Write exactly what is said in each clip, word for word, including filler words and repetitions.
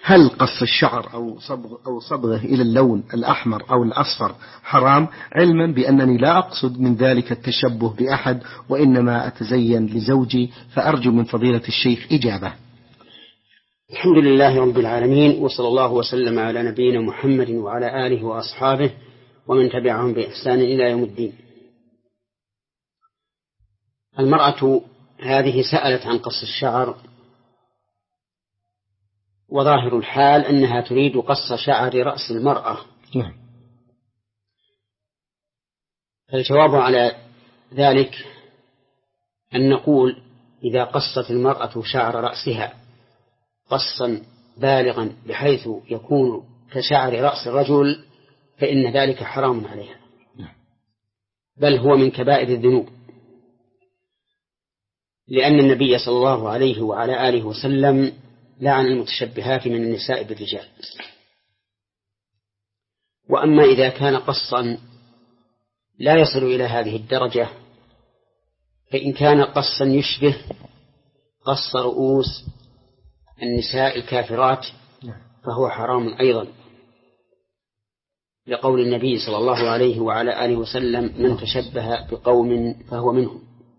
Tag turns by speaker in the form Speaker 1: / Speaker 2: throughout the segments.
Speaker 1: هل قص الشعر أو صبغ أو صبغه إلى اللون الأحمر أو الأصفر حرام، علما بأنني لا أقصد من ذلك التشبه بأحد وإنما أتزين لزوجي، فأرجو من فضيلة الشيخ إجابة.
Speaker 2: الحمد لله رب العالمين، وصلى الله وسلم على نبينا محمد وعلى آله وأصحابه ومن تبعهم بإحسان إلى يوم الدين. المرأة هذه سألت عن قص الشعر، وظاهر الحال أنها تريد قص شعر رأس المرأة.
Speaker 1: نعم.
Speaker 2: الجواب على ذلك أن نقول إذا قصت المرأة شعر رأسها قصا بالغا بحيث يكون كشعر رأس الرجل فإن ذلك حرام عليها، بل هو من كبائر الذنوب، لأن النبي صلى الله عليه وعلى آله وسلم لعن المتشبهات من النساء بالرجال. وأما إذا كان قصا لا يصل إلى هذه الدرجة، فإن كان قصا يشبه قص رؤوس النساء الكافرات فهو حرام أيضا، لقول النبي صلى الله عليه وعلى آله وسلم: من تشبه بقوم فهو منهم.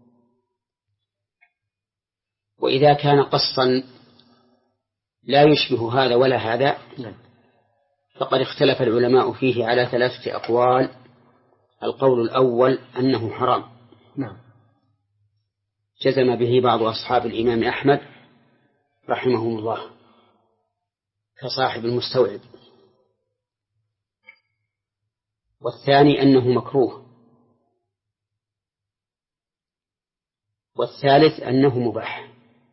Speaker 2: وإذا كان قصا لا يشبه هذا ولا هذا فقد اختلف العلماء فيه على ثلاثة أقوال. القول الأول أنه حرام،
Speaker 1: نعم،
Speaker 2: جزم به بعض أصحاب الإمام أحمد رحمهم الله كصاحب المستوعب. والثاني أنه مكروه. والثالث أنه مباح.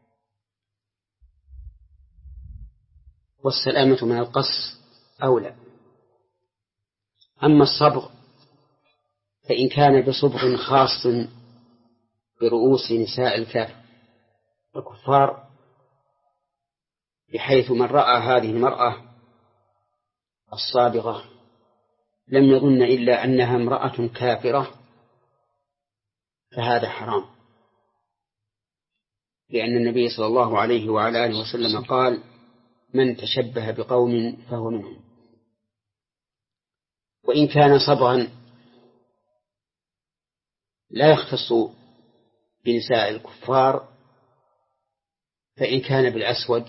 Speaker 2: والسلامة من القص أولى. أما الصبغ فإن كان بصبغ خاص برؤوس نساء الكفار، بحيث من رأى هذه المرأة الصابغة لم يظن إلا أنها امرأة كافرة، فهذا حرام، لأن النبي صلى الله عليه وعلى آله وسلم قال: من تشبه بقوم فهو منهم. وإن كان صبغا لا يختص بنساء الكفار، فإن كان بالأسود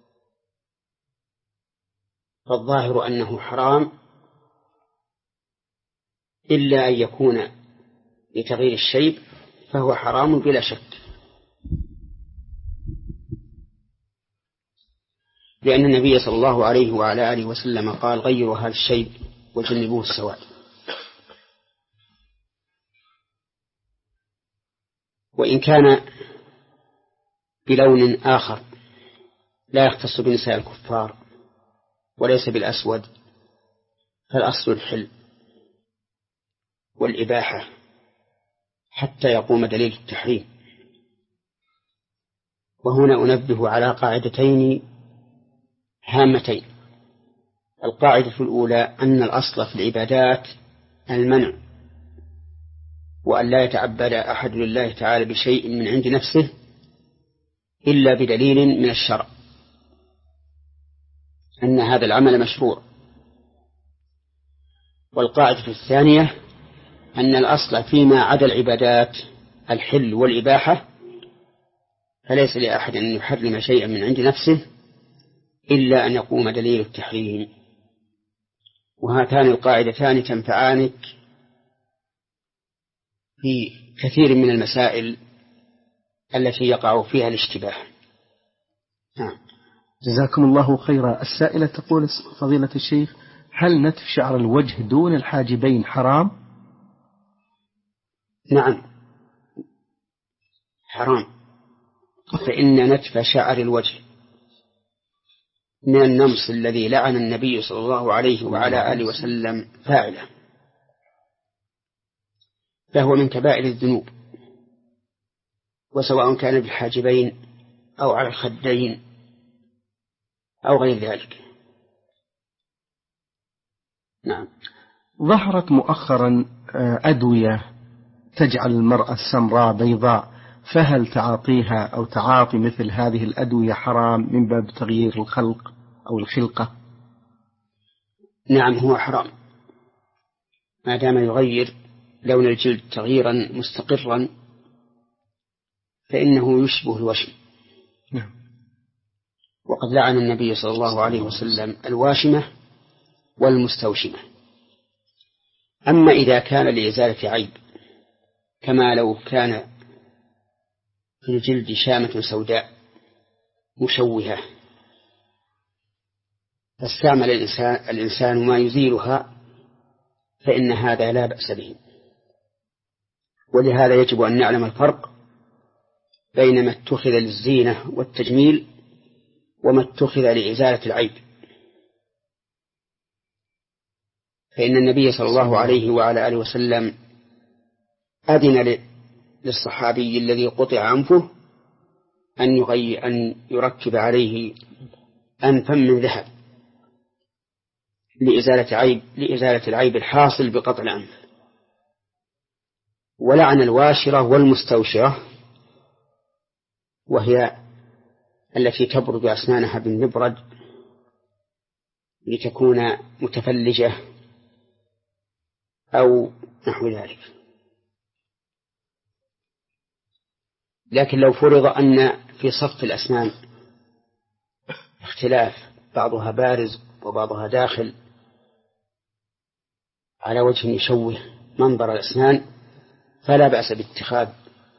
Speaker 2: فالظاهر أنه حرام، إلا أن يكون لتغيير الشيب فهو حرام بلا شك، لأن النبي صلى الله عليه وعلى آله وسلم قال: غيروا هذا الشيب وجنبوه السواد. وإن كان بلون آخر لا يختص بنساء الكفار وليس بالأسود، فالأصل الحل والإباحة حتى يقوم دليل التحريم. وهنا أنبه على قاعدتين هامتين. القاعدة الأولى أن الأصل في العبادات المنع، وأن لا يتعبد أحد لله تعالى بشيء من عند نفسه إلا بدليل من الشرع أن هذا العمل مشروع. والقاعدة الثانية أن الأصل فيما عدا العبادات الحل والإباحة، فليس لأحد أن يحرم شيئا من عند نفسه إلا أن يقوم دليل التحريم. وهاتان القاعدتان تنفعانك في كثير من المسائل التي يقع فيها الاشتباه.
Speaker 1: نعم. جزاكم الله خيرا. السائلة تقول: فضيلة الشيخ، هل نتف شعر الوجه دون الحاجبين حرام؟
Speaker 2: نعم حرام، فإن نتف شعر الوجه من النمص الذي لعن النبي صلى الله عليه وعلى آله وسلم فاعله، فهو من كبائر الذنوب، وسواء كان بالحاجبين أو على الخدين أو غير ذلك. نعم.
Speaker 1: ظهرت مؤخرا أدوية تجعل المرأة السمراء بيضاء، فهل تعاطيها أو تعاطي مثل هذه الأدوية حرام من باب تغيير الخلق أو الخلقة؟
Speaker 2: نعم هو حرام ما دام يغير لون الجلد تغييرا مستقرا فإنه يشبه الوشم.
Speaker 1: نعم.
Speaker 2: وقد لعن النبي صلى الله عليه وسلم الواشمة والمستوشمة. أما إذا كان لإزالة عيب كما لو كان في الجلد شامة سوداء مشوهة فاستعمل الإنسان, الإنسان ما يزيلها فإن هذا لا بأس به. ولهذا يجب أن نعلم الفرق بين ما اتخذ للزينة والتجميل وما اتخذ لإزالة العيب. فإن النبي صلى الله عليه وعلى آله وسلم أذن للصحابي الذي قطع أنفه أن يغير أن يركب عليه أنفا من ذهب لإزالة عيب لإزالة العيب الحاصل بقطع الأنف. ولعن الواشرة والمستوشرة وهي التي تبرد أسنانها بالمبرد لتكون متفلجة أو نحو ذلك. لكن لو فرض أن في صف الأسنان اختلاف بعضها بارز وبعضها داخل على وجه يشوه منظر الأسنان فلا بأس باتخاذ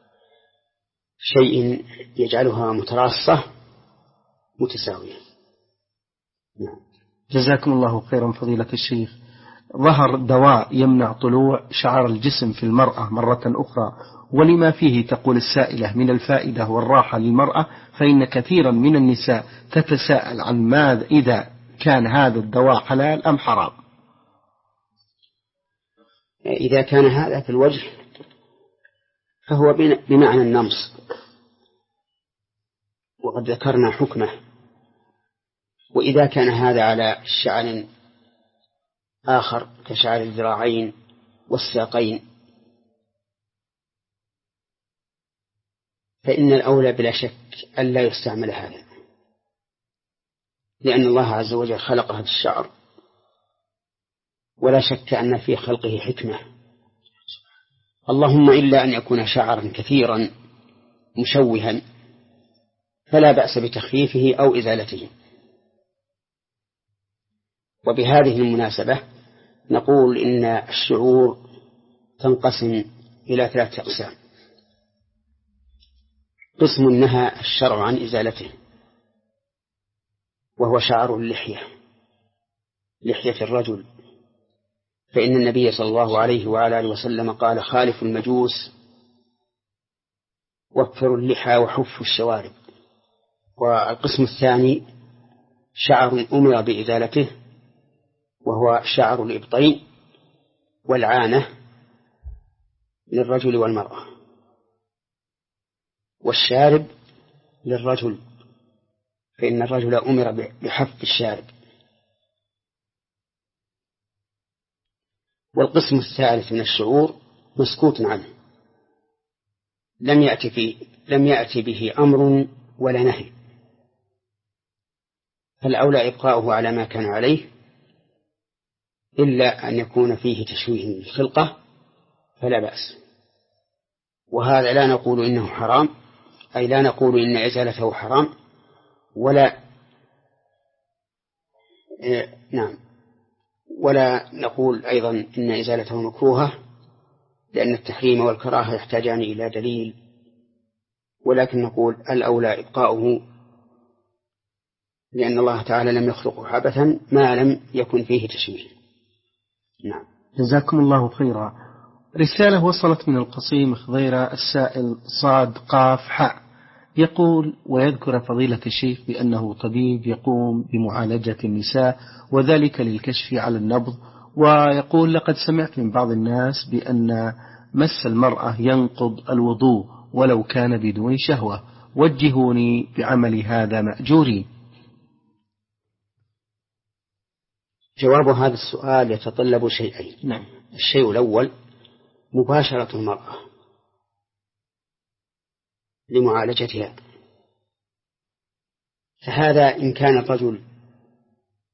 Speaker 2: شيء يجعلها متراصة متساوية.
Speaker 1: نعم. جزاكم الله خيرا فضيلة الشيخ. ظهر دواء يمنع طلوع شعر الجسم في المرأة مرة أخرى، ولما فيه تقول السائلة من الفائدة والراحة للمرأة، فإن كثيرا من النساء تتساءل عن ماذا إذا كان هذا الدواء حلال أم حرام.
Speaker 2: إذا كان هذا في الوجه فهو بمعنى النمص وقد ذكرنا حكمه. وإذا كان هذا على شعر آخر كشعر الذراعين والساقين فإن الأولى بلا شك ألا يستعمل هذا، لأن الله عز وجل خلق هذا الشعر ولا شك أن في خلقه حكمة، اللهم إلا أن يكون شعرا كثيرا مشوها فلا بأس بتخفيفه أو إزالته. وبهذه المناسبة نقول إن الشعور تنقسم إلى ثلاثة أقسام. قسم نهى الشرع عن إزالته وهو شعر اللحية، لحية الرجل، فإن النبي صلى الله عليه وعلى آله وسلم قال خالف المجوس وفروا اللحى وحفوا الشوارب. والقسم الثاني شعر أمر بإزالته وهو شعر الإبطين والعانة للرجل والمرأة، والشارب للرجل فإن الرجل أمر بحف الشارب. والقسم الثالث من الشعور مسكوت عنه لم يأتي فيه لم يأتي به أمر ولا نهي، فالأولى إبقاؤه على ما كان عليه إلا أن يكون فيه تشويه للخلقة فلا بأس. وهذا لا نقول إنه حرام، أي لا نقول إن إزالته حرام ولا إيه نعم ولا نقول أيضا إن إزالته مكروهة، لأن التحريم والكراهة يحتاجان إلى دليل، ولكن نقول الأولى إبقاؤه لأن الله تعالى لم يخلقه عبثا ما لم يكن فيه تشويه. نعم.
Speaker 1: جزاكم الله خيرا. رسالة وصلت من القصيم خضيرة السائل صاد قاف حاء، يقول ويذكر فضيلة الشيخ بأنه طبيب يقوم بمعالجة النساء وذلك للكشف على النبض، ويقول لقد سمعت من بعض الناس بأن مس المرأة ينقض الوضوء ولو كان بدون شهوة، وجهوني بعمل هذا مأجورين.
Speaker 2: جواب هذا السؤال يتطلب شيئين.
Speaker 1: نعم.
Speaker 2: الشيء الأول مباشرة المرأة لمعالجتها، فهذا إن كان الرجل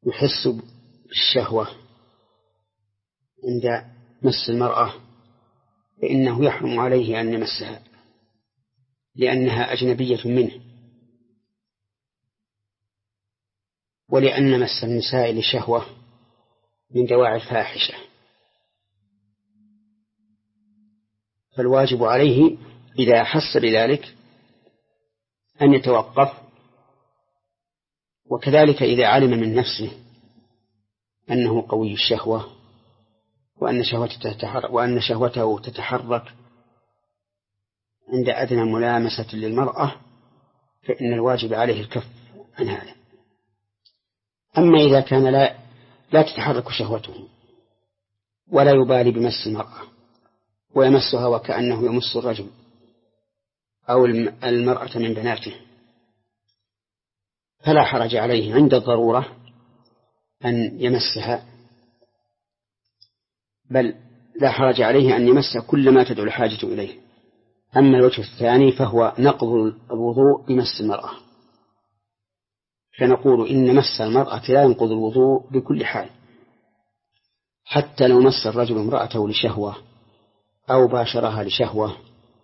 Speaker 2: يحس بالشهوة عند مس المرأة فإنه يحرم عليه أن يمسها لأنها أجنبية منه، ولأن مس النساء لشهوة من دواعي الفاحشة، فالواجب عليه إذا أحس بذلك أن يتوقف، وكذلك إذا علم من نفسه أنه قوي الشهوة وأن شهوته تتحرك, وأن شهوته تتحرك عند أدنى ملامسة للمرأة فإن الواجب عليه الكف عن هذا. أما إذا كان لا, لا تتحرك شهوته ولا يبالي بمس المرأة ويمسها وكأنه يمس الرجل أو المرأة من بناته فلا حرج عليه عند الضرورة أن يمسها، بل لا حرج عليه أن يمس كل ما تدعو الحاجة إليه. أما الوجه الثاني فهو نقض الوضوء بمس المرأة، فنقول إن مس المرأة لا ينقض الوضوء بكل حال، حتى لو مس الرجل امرأته لشهوة أو باشرها لشهوة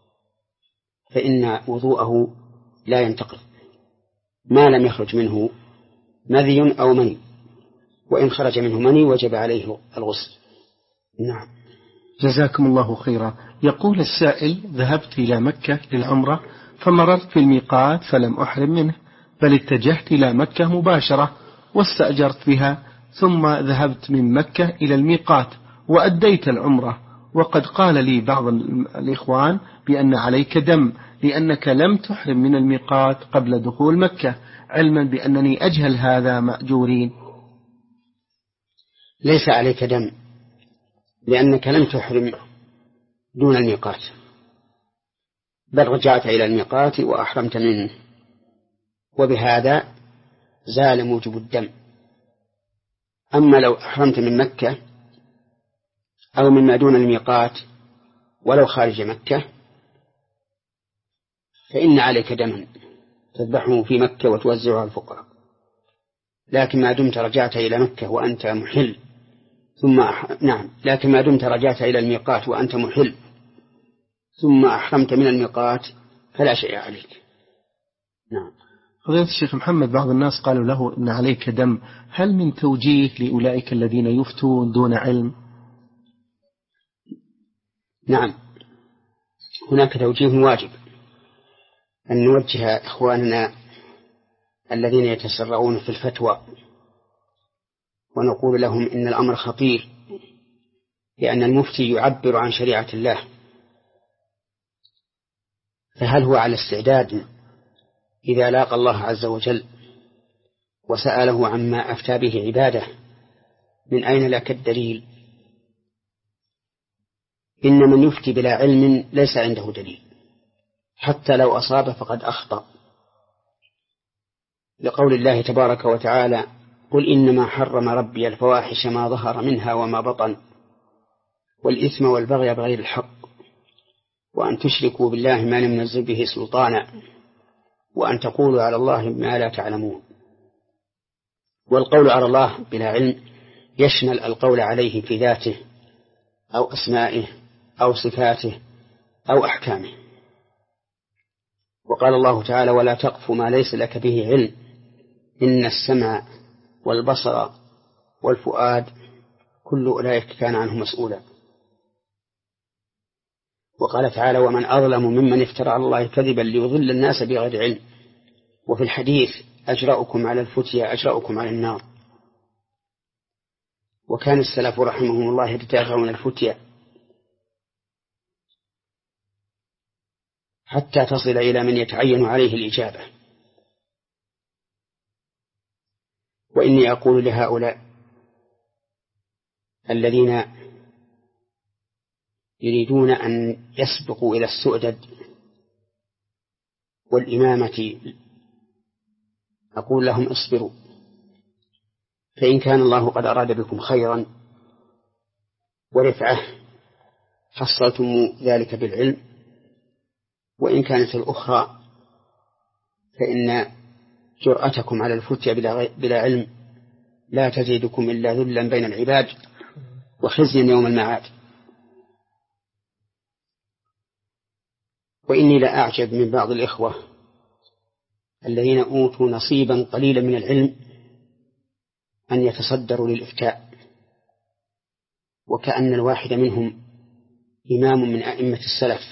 Speaker 2: فإن وضوءه لا ينتقض ما لم يخرج منه مذي أو مني، وإن خرج منه مني وجب عليه الغسل. نعم.
Speaker 1: جزاكم الله خيرا. يقول السائل: ذهبت إلى مكة للعمرة فمررت في الميقات فلم أحرم منه، بل اتجهت إلى مكة مباشرة واستأجرت بها، ثم ذهبت من مكة إلى الميقات وأديت العمرة، وقد قال لي بعض الإخوان بأن عليك دم لأنك لم تحرم من الميقات قبل دخول مكة، علما بأنني أجهل هذا مأجورين.
Speaker 2: ليس عليك دم لأنك لم تحرم دون الميقات، بل رجعت إلى الميقات وأحرمت منه، وبهذا زال موجب الدم. أما لو أحرمت من مكة أو مما دون الميقات ولو خارج مكة فإن عليك دما تذبحه في مكة وتوزعه على الفقراء، لكن ما دمت رجعت إلى مكة وأنت محل ثم أح... نعم لكن ما دمت رجعت إلى الميقات وأنت محل ثم أحرمت من الميقات فلا شيء عليك. نعم.
Speaker 1: فضيلة الشيخ محمد، بعض الناس قالوا له إن عليك دم، هل من توجيه لأولئك الذين يفتون دون علم؟
Speaker 2: نعم، هناك توجيه واجب، أن نوجه إخواننا الذين يتسرعون في الفتوى ونقول لهم إن الأمر خطير، لأن المفتي يعبر عن شريعة الله، فهل هو على استعداد إذا لاقى الله عز وجل وسأله عما أفتى به عباده من أين لك الدليل؟ إن من يفتي بلا علم ليس عنده دليل، حتى لو أصاب فقد أخطأ، لقول الله تبارك وتعالى: قل إنما حرم ربي الفواحش ما ظهر منها وما بطن والإثم والبغي بغير الحق وأن تشركوا بالله ما لم ينزل به سلطانا وأن تقولوا على الله ما لا تعلمون. والقول على الله بلا علم يشمل القول عليه في ذاته أو أسمائه أو صفاته أو أحكامه. وقال الله تعالى: ولا تقف ما ليس لك به علم إن السمع والبصر والفؤاد كل أولئك كان عنه مسؤولا. وقال تعالى: ومن أظلم ممن افترى على الله كذبا ليضل الناس بغير علم. وفي الحديث: أجرأكم على الفتيا أجرأكم على النار. وكان السلف رحمهم الله يتدافعون الفتيا حتى تصل إلى من يتعين عليه الإجابة. وإني أقول لهؤلاء الذين يريدون أن يسبقوا إلى السؤدد والإمامة، أقول لهم: اصبروا، فإن كان الله قد أراد بكم خيرا ورفعة حصلتم ذلك بالعلم، وإن كانت الأخرى فإن جرأتكم على الفتيا بلا علم لا تزيدكم إلا ذلا بين العباد وخزيا يوم المعاد. وإني لأعجب من بعض الإخوة الذين أوتوا نصيبا قليلا من العلم أن يتصدروا للإفتاء، وكأن الواحد منهم إمام من أئمة السلف.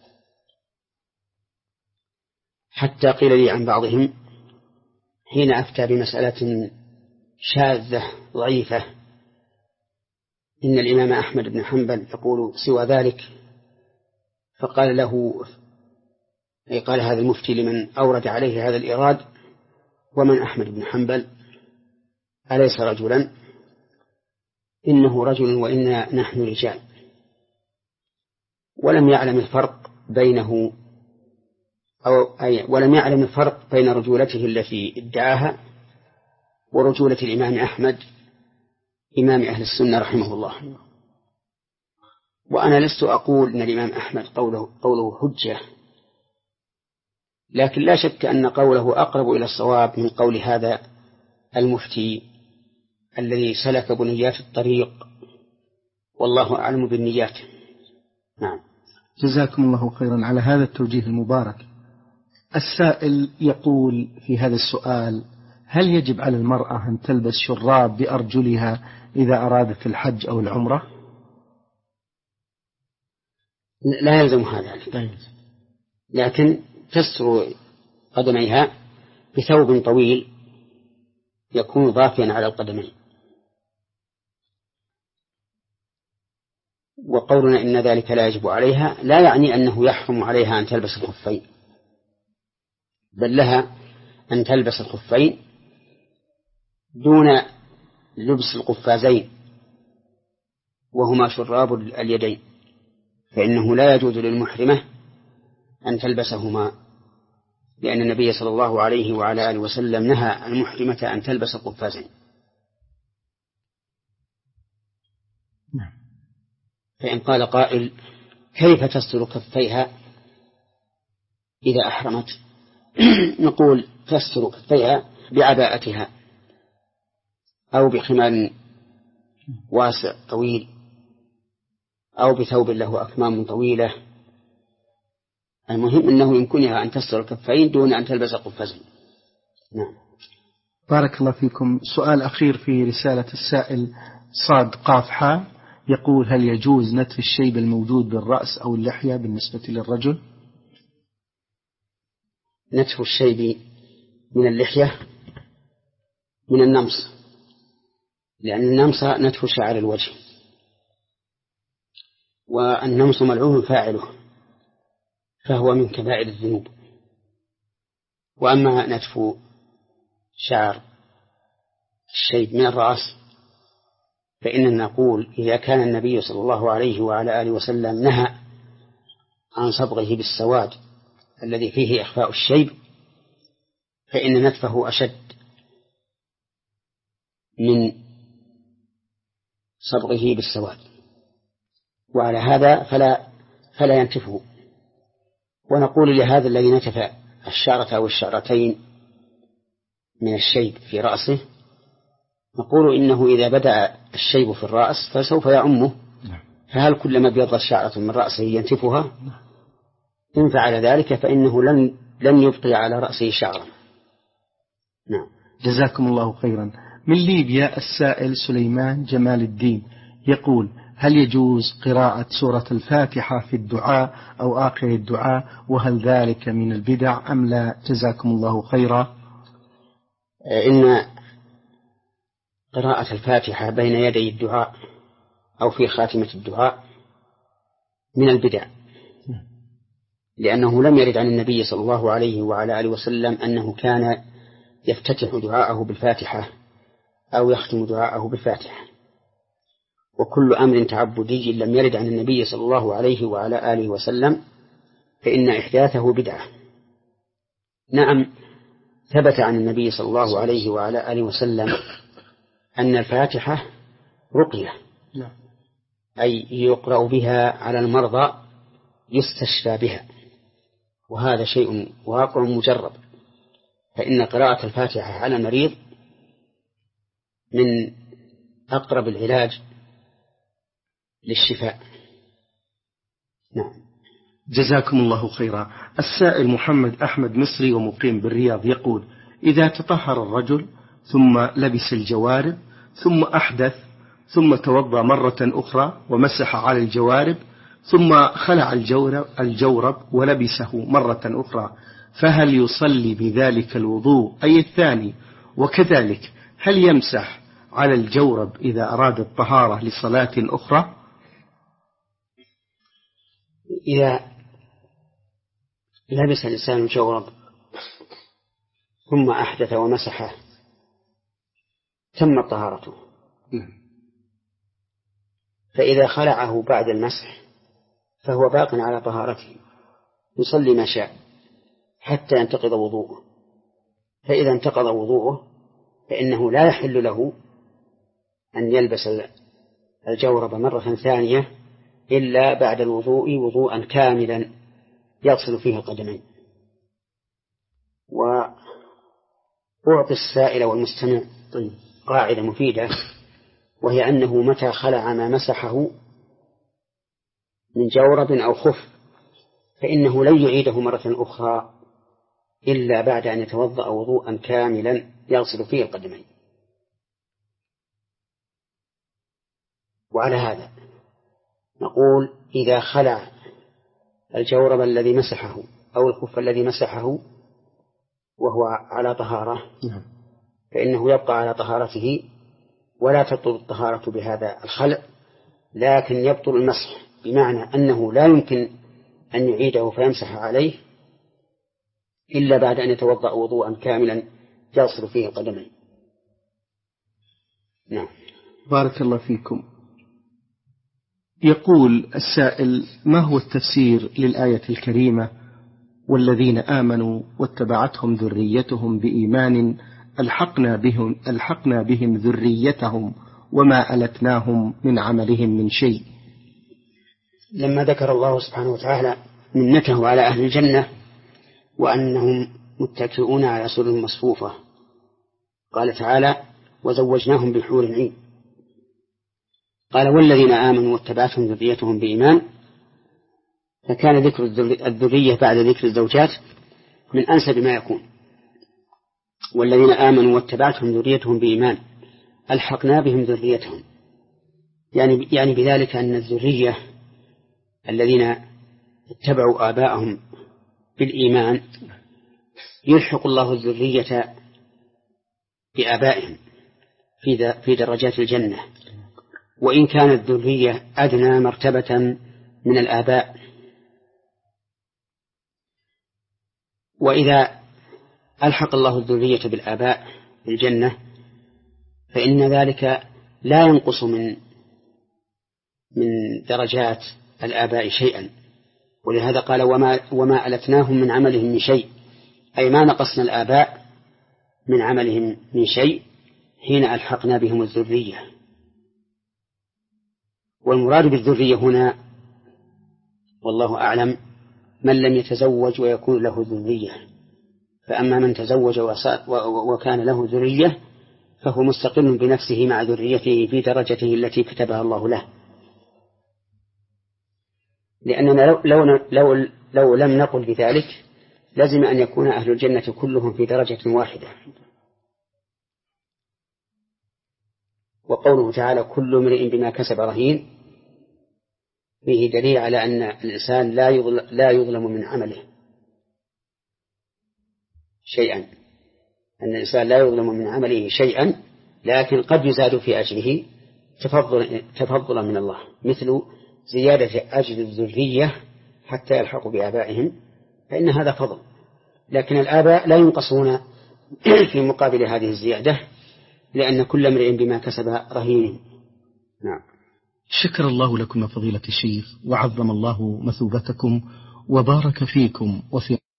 Speaker 2: حتى قيل لي عن بعضهم حين أفتى بمسألة شاذة ضعيفة إن الإمام أحمد بن حنبل يقول سوى ذلك، فقال له أي قال هذا المفتي لمن أورد عليه هذا الإيراد: ومن أحمد بن حنبل؟ أليس رجلا؟ إنه رجل وإنا نحن رجال. ولم يعلم الفرق بينه أو أي ولم يعلم الفرق بين رجولته التي ادعاها ورجولة الإمام أحمد إمام أهل السنة رحمه الله. وأنا لست أقول أن الإمام أحمد قوله, قوله حجة، لكن لا شك أن قوله أقرب إلى الصواب من قول هذا المفتي الذي سلك بنيات الطريق، والله أعلم بالنيات. نعم.
Speaker 1: جزاكم الله خيرا على هذا التوجيه المبارك. السائل يقول في هذا السؤال: هل يجب على المرأة أن تلبس شراب بأرجلها إذا أرادت الحج أو العمرة؟
Speaker 2: لا يلزم هذا، لكن تستر قدميها بثوب طويل يكون ضافيا على القدمين. وقولنا إن ذلك لا يجب عليها لا يعني أنه يحرم عليها أن تلبس الخفين، بل لها أن تلبس الخفين دون لبس القفازين وهما شراب اليدين، فإنه لا يجوز للمحرمة أن تلبسهما، لأن النبي صلى الله عليه وعلى آله وسلم نهى المحرمة أن تلبس القفازين. فإن قال قائل: كيف تستر كفيها إذا أحرمت؟ نقول: تستر كفيها بعباءتها أو بخمار واسع طويل أو بثوب له أكمام طويلة. المهم أنه يمكنها أن تستر الكفين دون أن تلبس قفازين. نعم.
Speaker 1: بارك الله فيكم. سؤال أخير في رسالة السائل صاد قاف حاء يقول: هل يجوز نتف الشيب الموجود بالرأس أو اللحية بالنسبة للرجل؟
Speaker 2: نتف الشيب من اللحية من النمص، لأن النمص نتف شعر الوجه، والنمص ملعون فاعله فهو من كبائر الذنوب. وأما نتف شعر الشيب من الرأس فإننا نقول: إذا كان النبي صلى الله عليه وعلى آله وسلم نهى عن صبغه بالسواد الذي فيه إخفاء الشيب فإن نتفه أشد من صبغه بالسواد، وعلى هذا فلا, فلا ينتفه. ونقول لهذا الذي نتف الشعرة أو الشعرتين من الشيب في رأسه، نقول إنه إذا بدأ الشيب في الرأس فسوف يعمه، فهل كلما ابيضت شعرة من رأسه ينتفها؟ إن فعل ذلك فإنه لن لن يبقي على رأسه شعرا. نعم.
Speaker 1: جزاكم الله خيرا. من ليبيا السائل سليمان جمال الدين يقول: هل يجوز قراءة سورة الفاتحة في الدعاء أو آخر الدعاء، وهل ذلك من البدع أم لا؟ جزاكم الله خيرا.
Speaker 2: إن قراءة الفاتحة بين يدي الدعاء أو في خاتمة الدعاء من البدع، لأنه لم يرد عن النبي صلى الله عليه وعلى آله وسلم أنه كان يفتتح دعاءه بالفاتحة أو يختم دعاءه بالفاتحة. وكل أمر تعبدي لم يرد عن النبي صلى الله عليه وعلى آله وسلم فإن إحداثه بدعة. نعم، ثبت عن النبي صلى الله عليه وعلى آله وسلم أن الفاتحة رقية، أي يقرأ بها على المرضى يستشفى بها، وهذا شيء واقع مجرب، فإن قراءة الفاتحة على المريض من أقرب العلاج للشفاء. نعم.
Speaker 1: جزاكم الله خيرا. السائل محمد أحمد مصري ومقيم بالرياض يقول: إذا تطهر الرجل ثم لبس الجوارب ثم أحدث ثم توضأ مرة أخرى ومسح على الجوارب ثم خلع الجورب, الجورب ولبسه مرة أخرى، فهل يصلي بذلك الوضوء أي الثاني؟ وكذلك هل يمسح على الجورب إذا أراد الطهارة لصلاة أخرى؟
Speaker 2: إذا لبس الإنسان الجورب ثم أحدث ومسحه تمت طهارته، فإذا خلعه بعد المسح فهو باق على طهارته، يصلي ما شاء حتى ينتقض وضوءه. فإذا انتقض وضوءه فإنه لا يحل له أن يلبس الجورب مرة ثانية إلا بعد الوضوء وضوءا كاملا يغسل فيه القدمين. وأعطي السائل والمستمع قاعدة مفيدة، وهي أنه متى خلع ما مسحه من جورب أو خف فإنه لن يعيده مرة أخرى إلا بعد أن يتوضأ وضوءا كاملا يغسل فيه القدمين. وعلى هذا نقول: إذا خلع الجورب الذي مسحه أو الخف الذي مسحه وهو على طهارة فإنه يبقى على طهارته ولا تبطل الطهارة بهذا الخلع، لكن يبطل المسح، بمعنى أنه لا يمكن أن يعيده فيمسح عليه إلا بعد أن يتوضأ وضوءا كاملا يغسل فيه القدمين. نعم.
Speaker 1: بارك الله فيكم. يقول السائل: ما هو التفسير للآية الكريمة: والذين آمنوا واتبعتهم ذريتهم بإيمان ألحقنا بهم, ألحقنا بهم ذريتهم وما ألتناهم من عملهم من شيء؟
Speaker 2: لما ذكر الله سبحانه وتعالى منته على أهل الجنة وأنهم متكئون على سرر مصفوفة، قال تعالى: وزوجناهم بحور عين. قال: والذين آمنوا واتبعتهم ذريتهم بإيمان، فكان ذكر الذرية بعد ذكر الزوجات من أنسب ما يكون. والذين آمنوا واتبعتهم ذريتهم بإيمان ألحقنا بهم ذريتهم، يعني يعني بذلك أن الذرية الذين اتبعوا آباءهم بالإيمان يلحق الله الذرية بآبائهم في درجات الجنة، وإن كانت الذرية أدنى مرتبة من الآباء. وإذا ألحق الله الذرية بالآباء في الجنة فإن ذلك لا ينقص من من درجات الآباء شيئا، ولهذا قال: وما, وما ألتناهم من عملهم من شيء، أي ما نقصنا الآباء من عملهم من شيء حين ألحقنا بهم الذرية. والمراد بالذرية هنا والله أعلم من لم يتزوج ويكون له ذرية، فأما من تزوج وكان له ذرية فهو مستقل بنفسه مع ذريته في درجته التي كتبها الله له، لأننا لو, لو, لو, لو لم نقل بذلك لازم أن يكون أهل الجنة كلهم في درجة واحدة. وقوله تعالى: كل امرئ بما كسب رهين، فيه دليل على أن الإنسان لا يظلم, لا يظلم من عمله شيئا، أن الإنسان لا يظلم من عمله شيئا، لكن قد يزاد في أجره تفضل تفضلا من الله، مثل زيادة أجر الذرية حتى يلحقوا بآبائهم، فإن هذا فضل، لكن الآباء لا ينقصون في مقابل هذه الزيادة، لأن كل امرئ بما كسب رهين. نعم.
Speaker 1: شكر الله لكم فضيلة الشيخ، وعظم الله مثوبتكم وبارك فيكم وفي